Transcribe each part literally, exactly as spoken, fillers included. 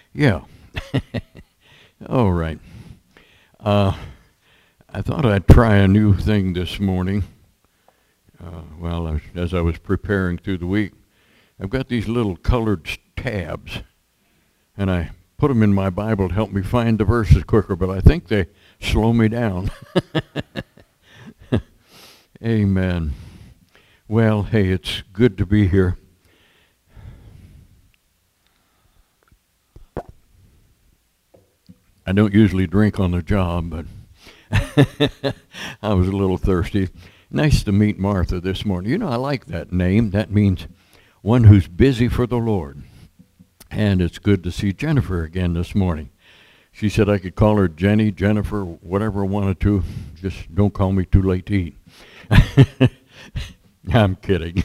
Yeah. All right. Uh, I thought I'd try a new thing this morning. Uh, well, as, as I was preparing through the week, I've got these little colored tabs, and I put them in my Bible to help me find the verses quicker, but I think they slow me down. Amen. Well, hey, it's good to be here. I don't usually drink on the job, but I was a little thirsty. Nice to meet Martha this morning. You know, I like that name. That means one who's busy for the Lord. And it's good to see Jennifer again this morning. She said I could call her Jenny, Jennifer, whatever I wanted to. Just don't call me too late to eat. I'm kidding.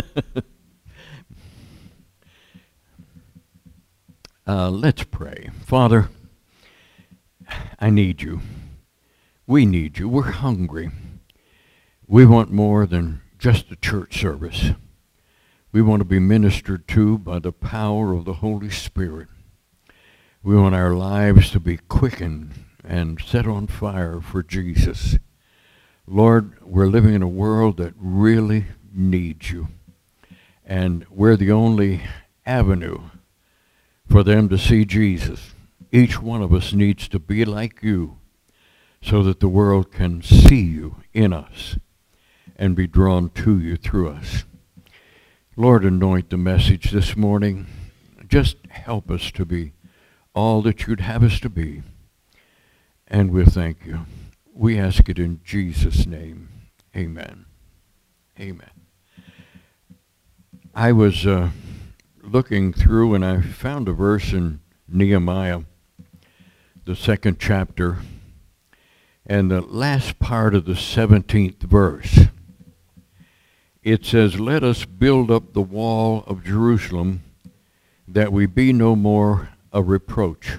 uh, let's pray. Father, I need you. We need you. We're hungry. We want more than just a church service. We want to be ministered to by the power of the Holy Spirit. We want our lives to be quickened and set on fire for Jesus. Lord, we're living in a world that really needs you. And we're the only avenue for them to see Jesus. Each one of us needs to be like you so that the world can see you in us and be drawn to you through us. Lord, anoint the message this morning. Just help us to be all that you'd have us to be. And we'll thank you. We ask it in Jesus' name. Amen. Amen. I was uh, looking through and I found a verse in Nehemiah, the second chapter, and the last part of the seventeenth verse. It says, "Let us build up the wall of Jerusalem, that we be no more a reproach."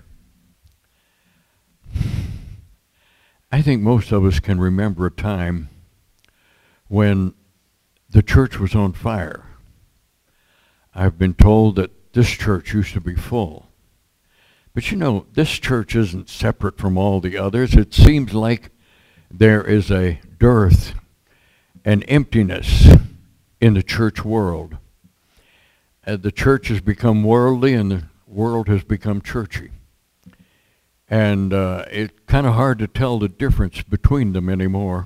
I think most of us can remember a time when the church was on fire. I've been told that this church used to be full. But you know, this church isn't separate from all the others. It seems like there is a dearth, an emptiness in the church world. Uh, the church has become worldly and the world has become churchy. And uh, it's kind of hard to tell the difference between them anymore.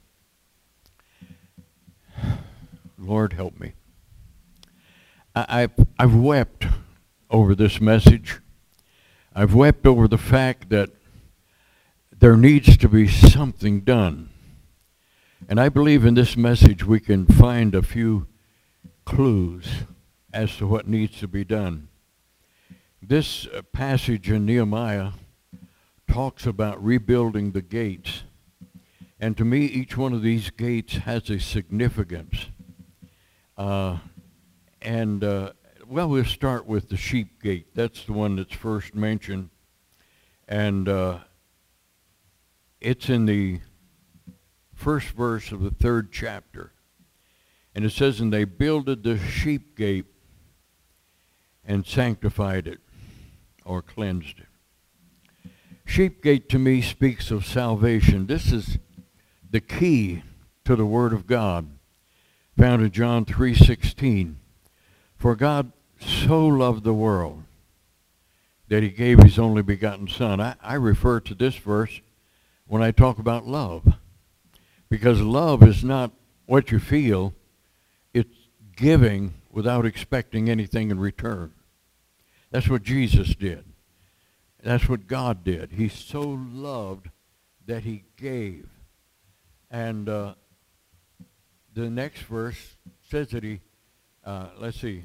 Lord, help me. I, I've, I've wept over this message. I've wept over the fact that there needs to be something done. And I believe in this message we can find a few clues as to what needs to be done. This uh, passage in Nehemiah talks about rebuilding the gates. And to me, each one of these gates has a significance. Uh, and, uh, well, we'll start with the sheep gate. That's the one that's first mentioned. And uh, it's in the first verse of the third chapter. And it says, "And they builded the sheep gate and sanctified it," or cleansed it. Sheep gate to me speaks of salvation. This is the key to the Word of God, found in John three sixteen. "For God so loved the world that he gave his only begotten Son." I, I refer to this verse when I talk about love, because love is not what you feel. It's giving without expecting anything in return. That's what Jesus did. That's what God did. He so loved that he gave. And uh, the next verse says that he, uh, let's see,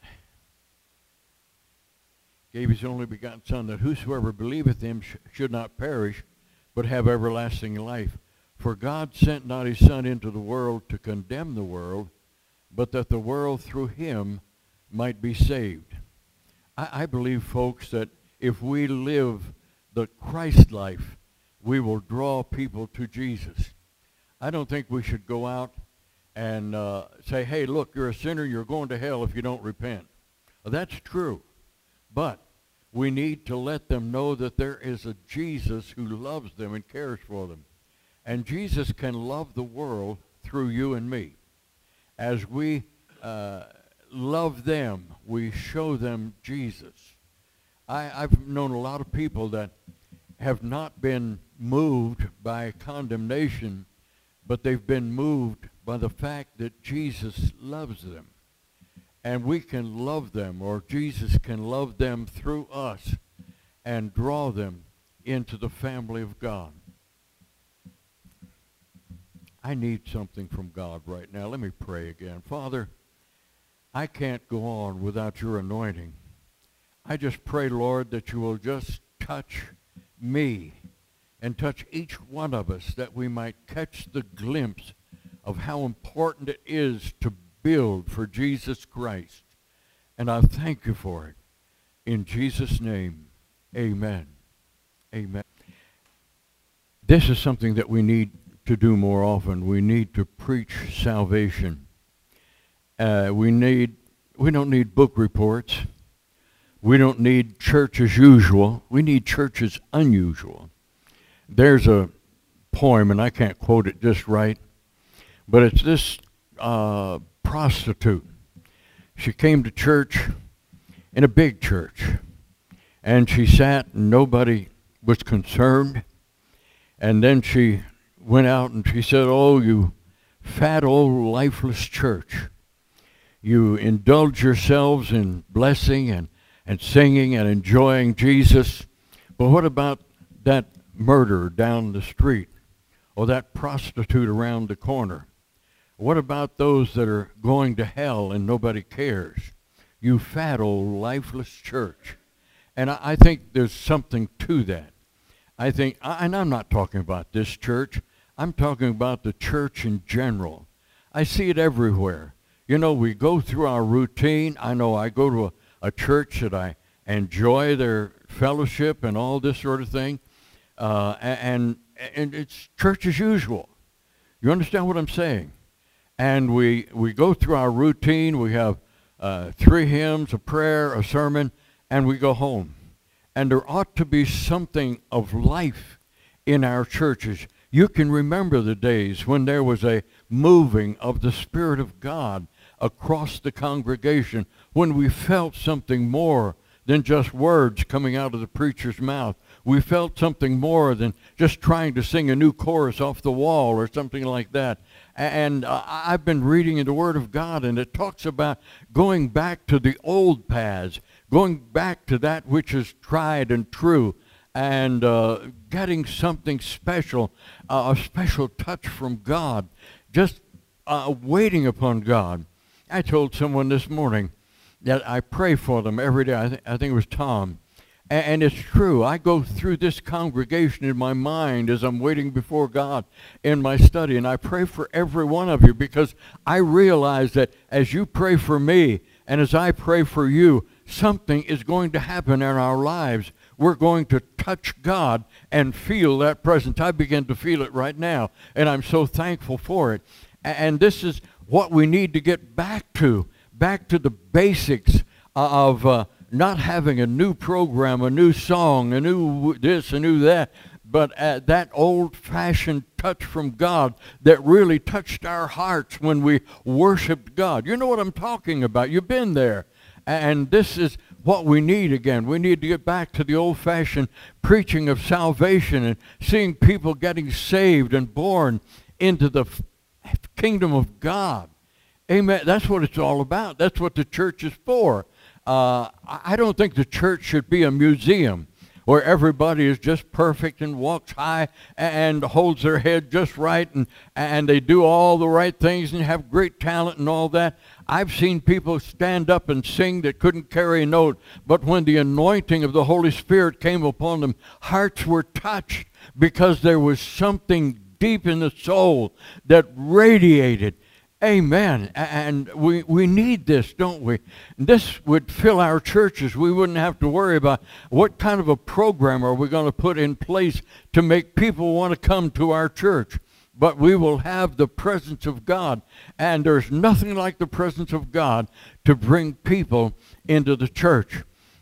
gave his only begotten Son, that whosoever believeth him sh- should not perish, but have everlasting life. For God sent not his Son into the world to condemn the world, but that the world through him might be saved. I, I believe, folks, that if we live the Christ life, we will draw people to Jesus. I don't think we should go out and uh, say, hey, look, you're a sinner, you're going to hell if you don't repent. Well, that's true. But We need to let them know that there is a Jesus who loves them and cares for them. And Jesus can love the world through you and me. As we uh, love them, we show them Jesus. I, I've known a lot of people that have not been moved by condemnation, but they've been moved by the fact that Jesus loves them. And we can love them, or Jesus can love them through us and draw them into the family of God. I need something from God right now. Let me pray again. Father, I can't go on without your anointing. I just pray, Lord, that you will just touch me and touch each one of us, that we might catch the glimpse of how important it is to build for Jesus Christ. And I thank you for it. In Jesus' name, amen. Amen. This is something that we need to do more often. We need to preach salvation. Uh, we need, we don't need book reports. We don't need church as usual. We need church as unusual. There's a poem, and I can't quote it just right, but it's this uh, prostitute. She came to church in a big church, and she sat and nobody was concerned. And then she went out and she said, "Oh, you fat old lifeless church. You indulge yourselves in blessing and, and singing and enjoying Jesus. But what about that murderer down the street, or that prostitute around the corner? What about those that are going to hell and nobody cares? You fat old lifeless church." And I, I think there's something to that. I think, and I'm not talking about this church. I'm talking about the church in general. I see it everywhere. You know, we go through our routine. I know I go to a, a church that I enjoy their fellowship and all this sort of thing. Uh, and, and it's church as usual. You understand what I'm saying? And we, we go through our routine. We have uh, three hymns, a prayer, a sermon, and we go home. And there ought to be something of life in our churches. You can remember the days when there was a moving of the Spirit of God across the congregation, when we felt something more than just words coming out of the preacher's mouth. We felt something more than just trying to sing a new chorus off the wall or something like that. And uh, I've been reading in the Word of God, and it talks about going back to the old paths, going back to that which is tried and true, and uh, getting something special, uh, a special touch from God, just uh, waiting upon God. I told someone this morning that I pray for them every day. I, th- I think it was Tom. A- and it's true. I go through this congregation in my mind as I'm waiting before God in my study, and I pray for every one of you, because I realize that as you pray for me and as I pray for you, something is going to happen in our lives. We're going to touch God and feel that presence. I begin to feel it right now, and I'm so thankful for it. And this is what we need to get back to, back to the basics of uh, not having a new program, a new song, a new this, a new that, but uh, that old-fashioned touch from God that really touched our hearts when we worshiped God. You know what I'm talking about. You've been there. And this is what we need again. We need to get back to the old-fashioned preaching of salvation and seeing people getting saved and born into the kingdom of God. Amen. That's what it's all about. That's what the church is for. Uh, I don't think the church should be a museum where everybody is just perfect and walks high and holds their head just right, and, and they do all the right things and have great talent and all that. I've seen people stand up and sing that couldn't carry a note, but when the anointing of the Holy Spirit came upon them, hearts were touched because there was something deep in the soul that radiated. Amen. And we, we need this, don't we? This would fill our churches. We wouldn't have to worry about what kind of a program are we going to put in place to make people want to come to our church. But we will have the presence of God. And there's nothing like the presence of God to bring people into the church.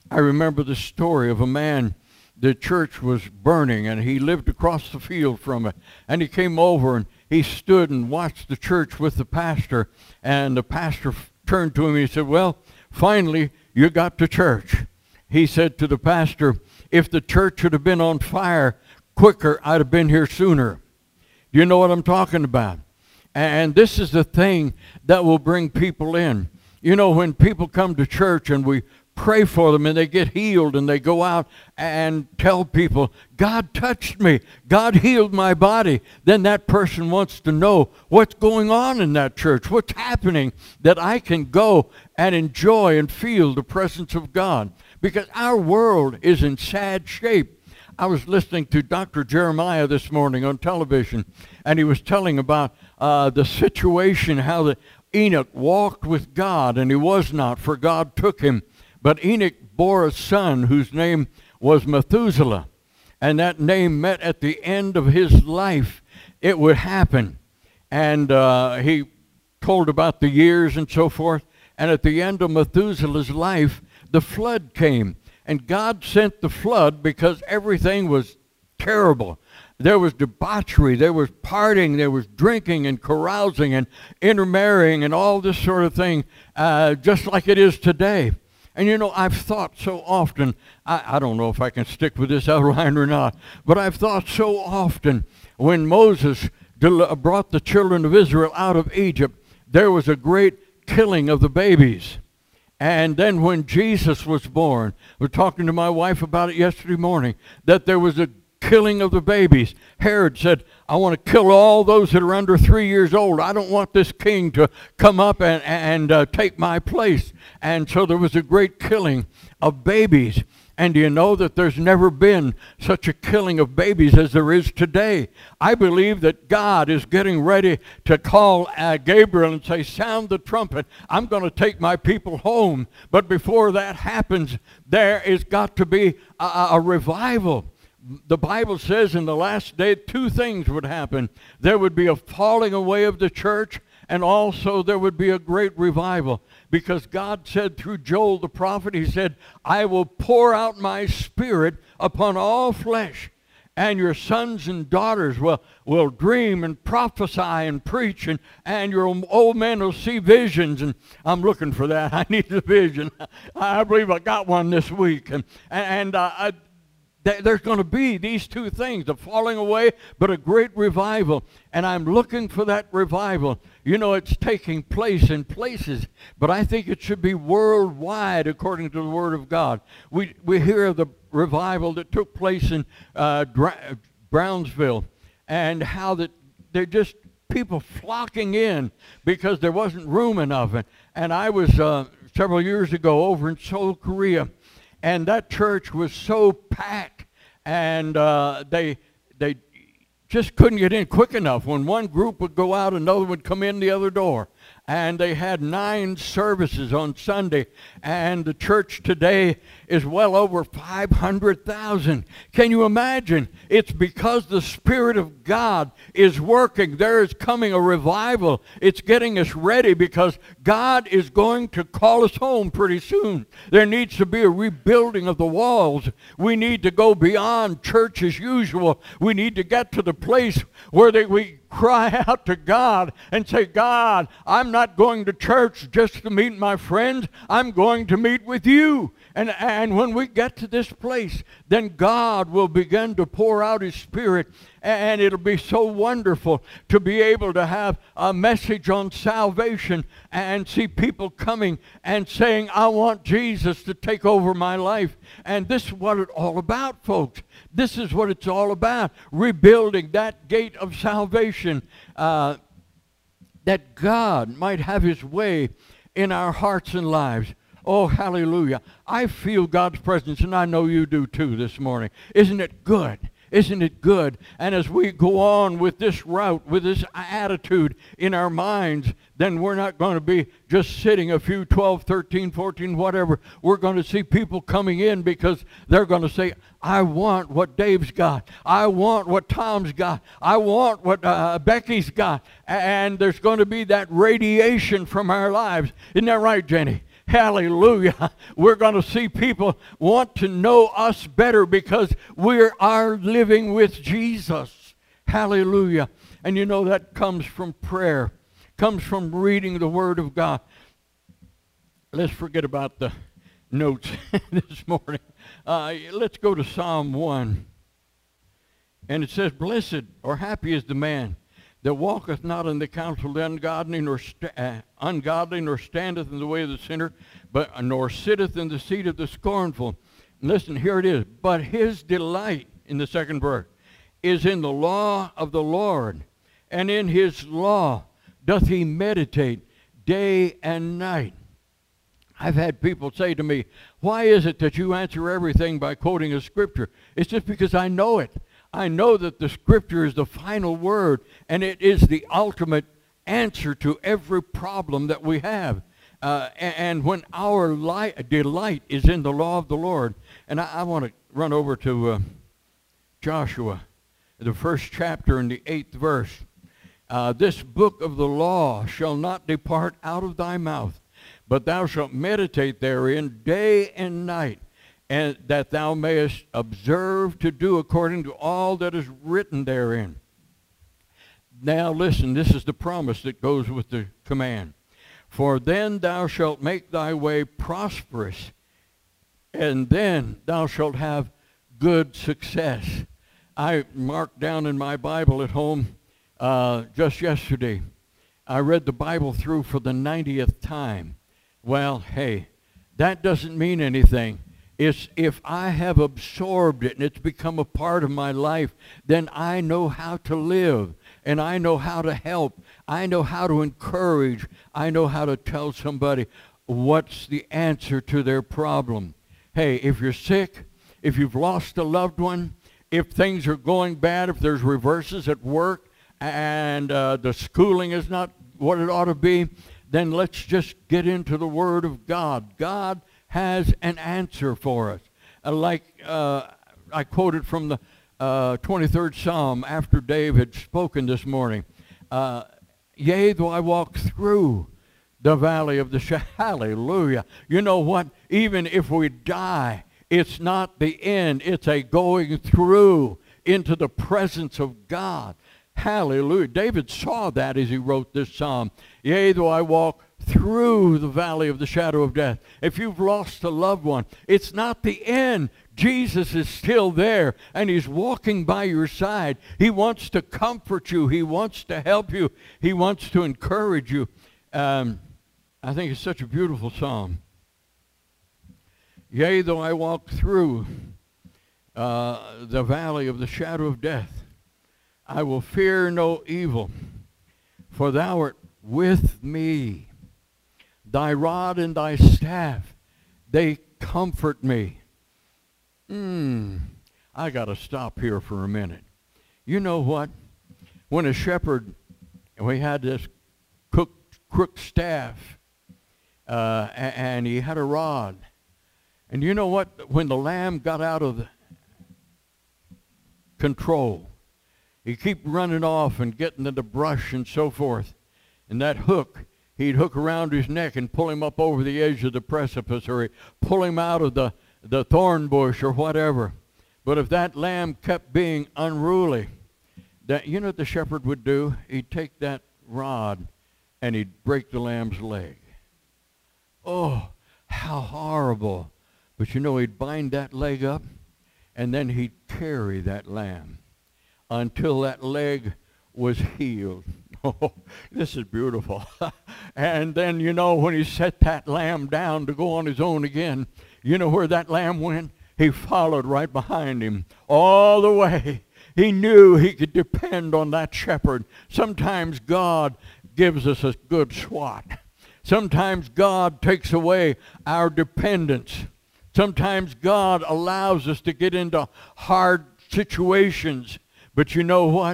I remember the story of a man. The church was burning, and he lived across the field from it. And he came over, and he stood and watched the church with the pastor. And the pastor f- turned to him, and he said, well, finally, you got to church. He said to the pastor, if the church would have been on fire quicker, I'd have been here sooner. Do you know what I'm talking about? And this is the thing that will bring people in. You know, when people come to church and we pray for them and they get healed and they go out and tell people, God touched me, God healed my body, then that person wants to know what's going on in that church, what's happening, that I can go and enjoy and feel the presence of God. Because our world is in sad shape. I was listening to Doctor Jeremiah this morning on television, and he was telling about uh, the situation, how the Enoch walked with God, and he was not, for God took him. But Enoch bore a son whose name was Methuselah, and that name meant at the end of his life it would happen. And uh, he told about the years and so forth, and at the end of Methuselah's life, the flood came. And God sent the flood because everything was terrible. There was debauchery, there was partying, there was drinking and carousing and intermarrying and all this sort of thing, uh, just like it is today. And you know, I've thought so often, I, I don't know if I can stick with this outline or not, but I've thought so often when Moses del- brought the children of Israel out of Egypt, there was a great killing of the babies. And then when Jesus was born, we were talking to my wife about it yesterday morning, that there was a killing of the babies. Herod said, I want to kill all those that are under three years old. I don't want this king to come up and, and uh, take my place. And so there was a great killing of babies. And do you know that there's never been such a killing of babies as there is today? I believe that God is getting ready to call uh, Gabriel and say, sound the trumpet. I'm going to take my people home. But before that happens, there is got to be a, a revival. The Bible says in the last day two things would happen. There would be a falling away of the church, and also there would be a great revival. Because God said through Joel the prophet, he said, I will pour out my spirit upon all flesh, and your sons and daughters will, will dream and prophesy and preach, and, and your old men will see visions. And I'm looking for that. I need a vision. I believe I got one this week. And, and uh, I, there's going to be these two things, the falling away, but a great revival. And I'm looking for that revival. You know, it's taking place in places, but I think it should be worldwide according to the Word of God. We, we hear of the revival that took place in uh, Dra- Brownsville, and how that they're just people flocking in because there wasn't room enough. And, and I was uh, several years ago over in Seoul, Korea, and that church was so packed, and uh, they they just couldn't get in quick enough. When one group would go out, another would come in the other door. And they had nine services on Sunday, and the church today is well over five hundred thousand. Can you imagine? It's because the Spirit of God is working. There is coming a revival. It's getting us ready because God is going to call us home pretty soon. There needs to be a rebuilding of the walls. We need to go beyond church as usual. We need to get to the place where they, we cry out to God and say, God, I'm not going to church just to meet my friends. I'm going to meet with you. And, and when we get to this place, then God will begin to pour out His Spirit, and it'll be so wonderful to be able to have a message on salvation and see people coming and saying, I want Jesus to take over my life. And this is what it's all about, folks. This is what it's all about, rebuilding that gate of salvation, uh, that God might have His way in our hearts and lives. Oh, hallelujah. I feel God's presence, and I know you do too this morning. Isn't it good? Isn't it good? And as we go on with this route, with this attitude in our minds, then we're not going to be just sitting a few twelve, thirteen, fourteen, whatever. We're going to see people coming in because they're going to say, I want what Dave's got. I want what Tom's got. I want what uh, Becky's got. And there's going to be that radiation from our lives. Isn't that right, Jenny? Hallelujah. We're going to see people want to know us better because we are living with Jesus. Hallelujah. And you know that comes from prayer, comes from reading the Word of God. Let's forget about the notes this morning. Uh, let's go to Psalm one. And it says, blessed or happy is the man that walketh not in the counsel of the ungodly, nor, st- uh, ungodly, nor standeth in the way of the sinner, but uh, nor sitteth in the seat of the scornful. And listen, here it is. But his delight, in the second verse, is in the law of the Lord, and in his law doth he meditate day and night. I've had people say to me, why is it that you answer everything by quoting a scripture? It's just because I know it. I know that the scripture is the final word, and it is the ultimate answer to every problem that we have. Uh, and, and when our light, delight is in the law of the Lord, and I, I want to run over to uh, Joshua, the first chapter and the eighth verse. Uh, this book of the law shall not depart out of thy mouth, but thou shalt meditate therein day and night, and that thou mayest observe to do according to all that is written therein. Now listen, this is the promise that goes with the command. For then thou shalt make thy way prosperous, and then thou shalt have good success. I marked down in my Bible at home uh, just yesterday. I read the Bible through for the ninetieth time. Well, hey, that doesn't mean anything. It's if I have absorbed it and it's become a part of my life, then I know how to live, and I know how to help. I know how to encourage. I know how to tell somebody what's the answer to their problem. Hey, if you're sick, if you've lost a loved one, if things are going bad, if there's reverses at work, and uh, the schooling is not what it ought to be, then let's just get into the Word of God. God has an answer for us. Uh, like uh, I quoted from the uh, twenty-third Psalm after Dave had spoken this morning. Uh, Yea, though I walk through the valley of the shadow. Hallelujah. You know what? Even if we die, it's not the end. It's a going through into the presence of God. Hallelujah. David saw that as he wrote this psalm. Yea, though I walk through the valley of the shadow of death. If you've lost a loved one, it's not the end. Jesus is still there, and he's walking by your side. He wants to comfort you. He wants to help you. He wants to encourage you. Um, I think it's such a beautiful psalm. Yea, though I walk through uh, the valley of the shadow of death, I will fear no evil, for thou art with me. Thy rod and thy staff, they comfort me. Hmm, I got to stop here for a minute. You know what? When a shepherd, we had this crook, crook staff, uh, and he had a rod. And you know what? When the lamb got out of control, he'd keep running off and getting in the brush and so forth. And that hook, he'd hook around his neck and pull him up over the edge of the precipice, or he'd pull him out of the, the thorn bush or whatever. But if that lamb kept being unruly, that, you know what the shepherd would do? He'd take that rod and he'd break the lamb's leg. Oh, how horrible. But you know, he'd bind that leg up, and then he'd carry that lamb until that leg was healed. Oh, this is beautiful. And then, you know, when he set that lamb down to go on his own again, you know where that lamb went? He followed right behind him all the way. He knew he could depend on that shepherd. Sometimes God gives us a good swat. Sometimes God takes away our dependence. Sometimes God allows us to get into hard situations. But you know what?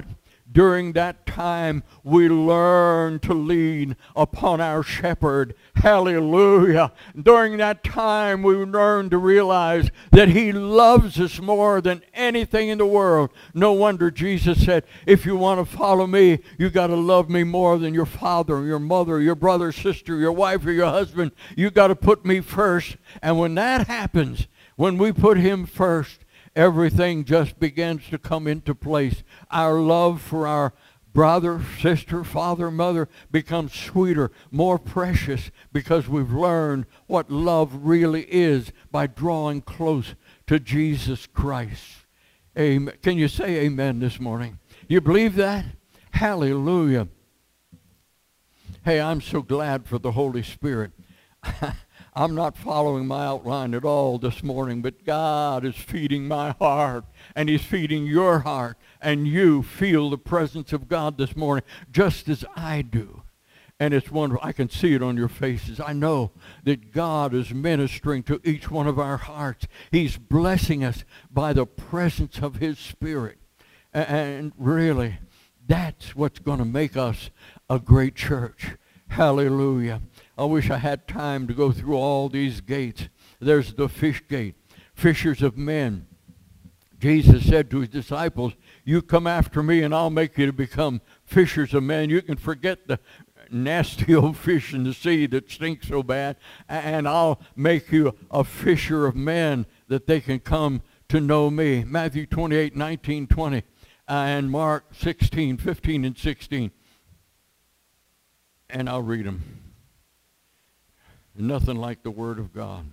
During that time, we learn to lean upon our shepherd. Hallelujah. During that time, we learn to realize that he loves us more than anything in the world. No wonder Jesus said, if you want to follow me, you got to love me more than your father, your mother, your brother, sister, your wife, or your husband. You got to put me first. And when that happens, when we put him first, everything just begins to come into place. Our love for our brother, sister, father, mother becomes sweeter, more precious, because we've learned what love really is by drawing close to Jesus Christ. Amen. Can you say amen this morning? You believe that? Hallelujah. Hey, I'm so glad for the Holy Spirit. I'm not following my outline at all this morning, but God is feeding my heart, and he's feeding your heart, and you feel the presence of God this morning just as I do. And it's wonderful. I can see it on your faces. I know that God is ministering to each one of our hearts. He's blessing us by the presence of his Spirit. And really, that's what's going to make us a great church. Hallelujah. I wish I had time to go through all these gates. There's the fish gate, fishers of men. Jesus said to his disciples, you come after me and I'll make you to become fishers of men. You can forget the nasty old fish in the sea that stinks so bad, and I'll make you a fisher of men that they can come to know me. Matthew twenty-eight, nineteen, twenty, and Mark sixteen, fifteen, and sixteen. And I'll read them. Nothing like the Word of God.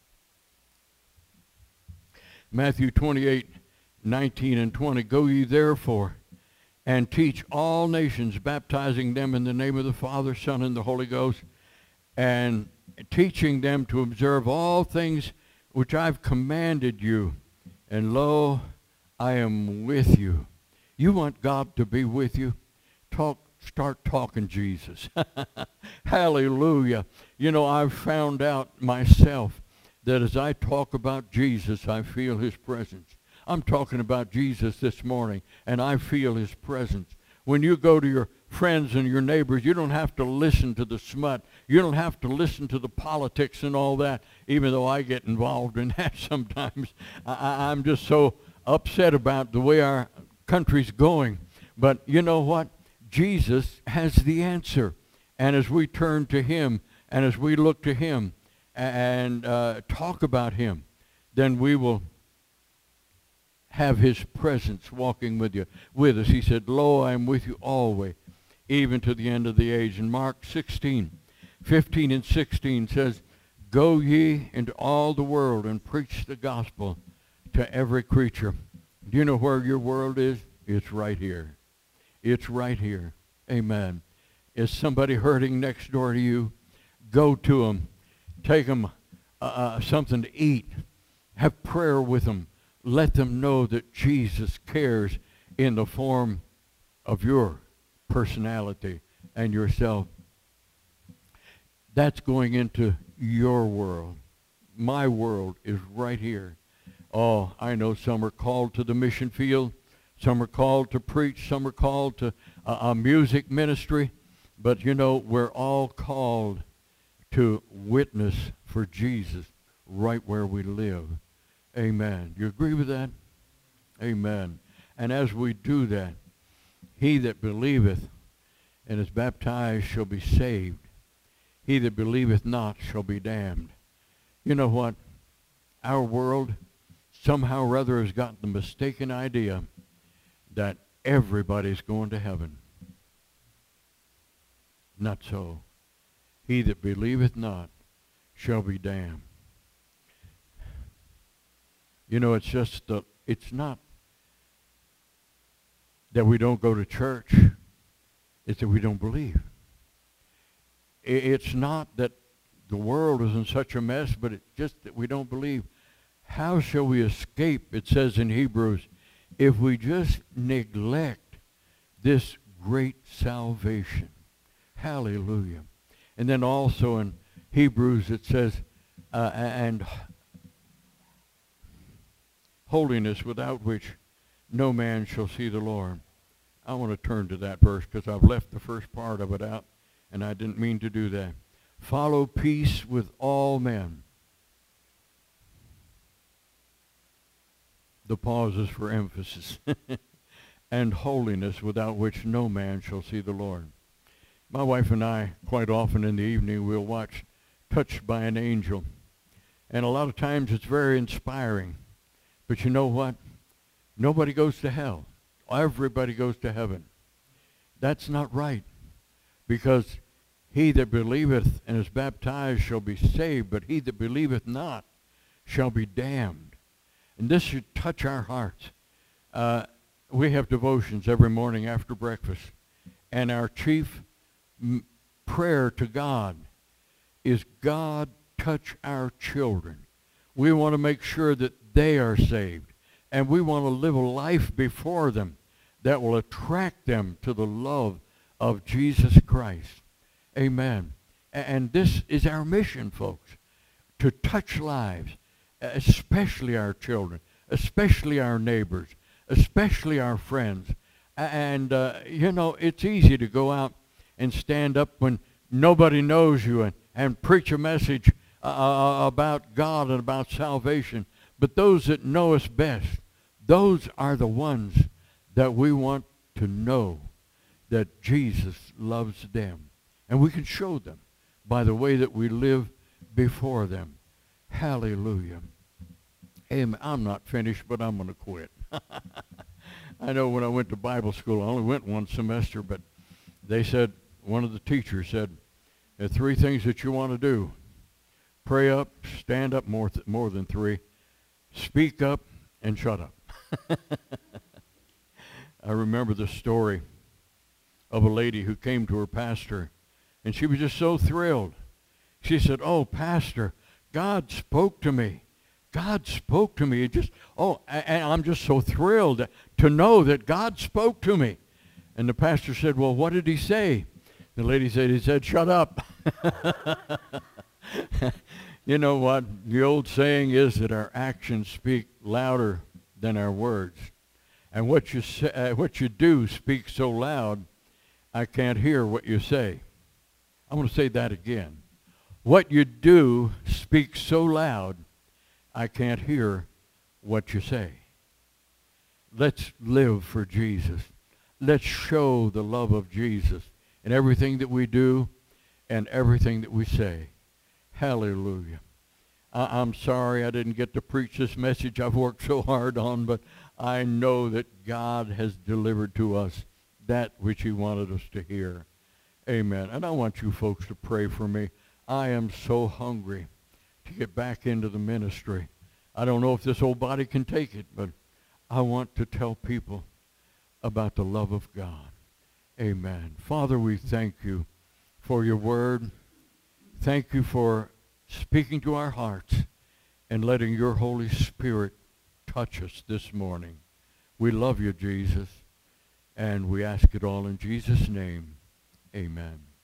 Matthew twenty-eight, nineteen and twenty. Go ye therefore and teach all nations, baptizing them in the name of the Father, Son, and the Holy Ghost, and teaching them to observe all things which I've commanded you. And lo, I am with you. You want God to be with you? Talk. Start talking Jesus. Hallelujah. You know, I've found out myself that as I talk about Jesus, I feel his presence. I'm talking about Jesus this morning, and I feel his presence. When you go to your friends and your neighbors, you don't have to listen to the smut. You don't have to listen to the politics and all that, even though I get involved in that sometimes. I, I'm just so upset about the way our country's going. But you know what? Jesus has the answer. And as we turn to him, and as we look to him and uh, talk about him, then we will have his presence walking with you, with us. He said, lo, I am with you always, even to the end of the age. And Mark sixteen, fifteen and sixteen says, go ye into all the world and preach the gospel to every creature. Do you know where your world is? It's right here. It's right here. Amen. Is somebody hurting next door to you? Go to them. Take them uh, uh, something to eat. Have prayer with them. Let them know that Jesus cares in the form of your personality and yourself. That's going into your world. My world is right here. Oh, I know some are called to the mission field. Some are called to preach. Some are called to a, a music ministry. But, you know, we're all called to witness for Jesus right where we live. Amen. You agree with that? Amen. And as we do that, he that believeth and is baptized shall be saved. He that believeth not shall be damned. You know what? Our world somehow or other has gotten the mistaken idea that everybody's going to heaven. Not so. He that believeth not shall be damned. You know, it's just, the, it's not that we don't go to church. It's that we don't believe. It's not that the world is in such a mess, but it's just that we don't believe. How shall we escape, it says in Hebrews, if we just neglect this great salvation? Hallelujah. And then also in Hebrews it says, uh, and holiness without which no man shall see the Lord. I want to turn to that verse because I've left the first part of it out, and I didn't mean to do that. Follow peace with all men. The pause is for emphasis. And holiness, without which no man shall see the Lord. My wife and I, quite often in the evening, we'll watch Touched by an Angel. And a lot of times it's very inspiring. But you know what? Nobody goes to hell. Everybody goes to heaven. That's not right. Because he that believeth and is baptized shall be saved, but he that believeth not shall be damned. And this should touch our hearts. Uh, we have devotions every morning after breakfast. And our chief m- prayer to God is, God, touch our children. We want to make sure that they are saved. And we want to live a life before them that will attract them to the love of Jesus Christ. Amen. And this is our mission, folks, to touch lives, especially our children, especially our neighbors, especially our friends. And, uh, you know, it's easy to go out and stand up when nobody knows you and, and preach a message uh, about God and about salvation. But those that know us best, those are the ones that we want to know that Jesus loves them. And we can show them by the way that we live before them. Hallelujah. Amen. I'm not finished, but I'm going to quit. I know when I went to Bible school, I only went one semester, but they said, one of the teachers said, there are three things that you want to do. Pray up, stand up, more, th- more than three, speak up, and shut up. I remember the story of a lady who came to her pastor, and she was just so thrilled. She said, oh, pastor, God spoke to me. God spoke to me. It just, oh, and I'm just so thrilled to know that God spoke to me. And the pastor said, well, what did he say? The lady said, he said, shut up. You know what? The old saying is that our actions speak louder than our words. And what you say, uh, what you do speaks so loud, I can't hear what you say. I'm going to say that again. What you do speaks so loud, I can't hear what you say. Let's live for Jesus. Let's show the love of Jesus in everything that we do and everything that we say. Hallelujah. I- I'm sorry I didn't get to preach this message I've worked so hard on, but I know that God has delivered to us that which he wanted us to hear. Amen. And I want you folks to pray for me. I am so hungry to get back into the ministry. I don't know if this old body can take it, but I want to tell people about the love of God. Amen. Father, we thank you for your word. Thank you for speaking to our hearts and letting your Holy Spirit touch us this morning. We love you, Jesus, and we ask it all in Jesus' name. Amen.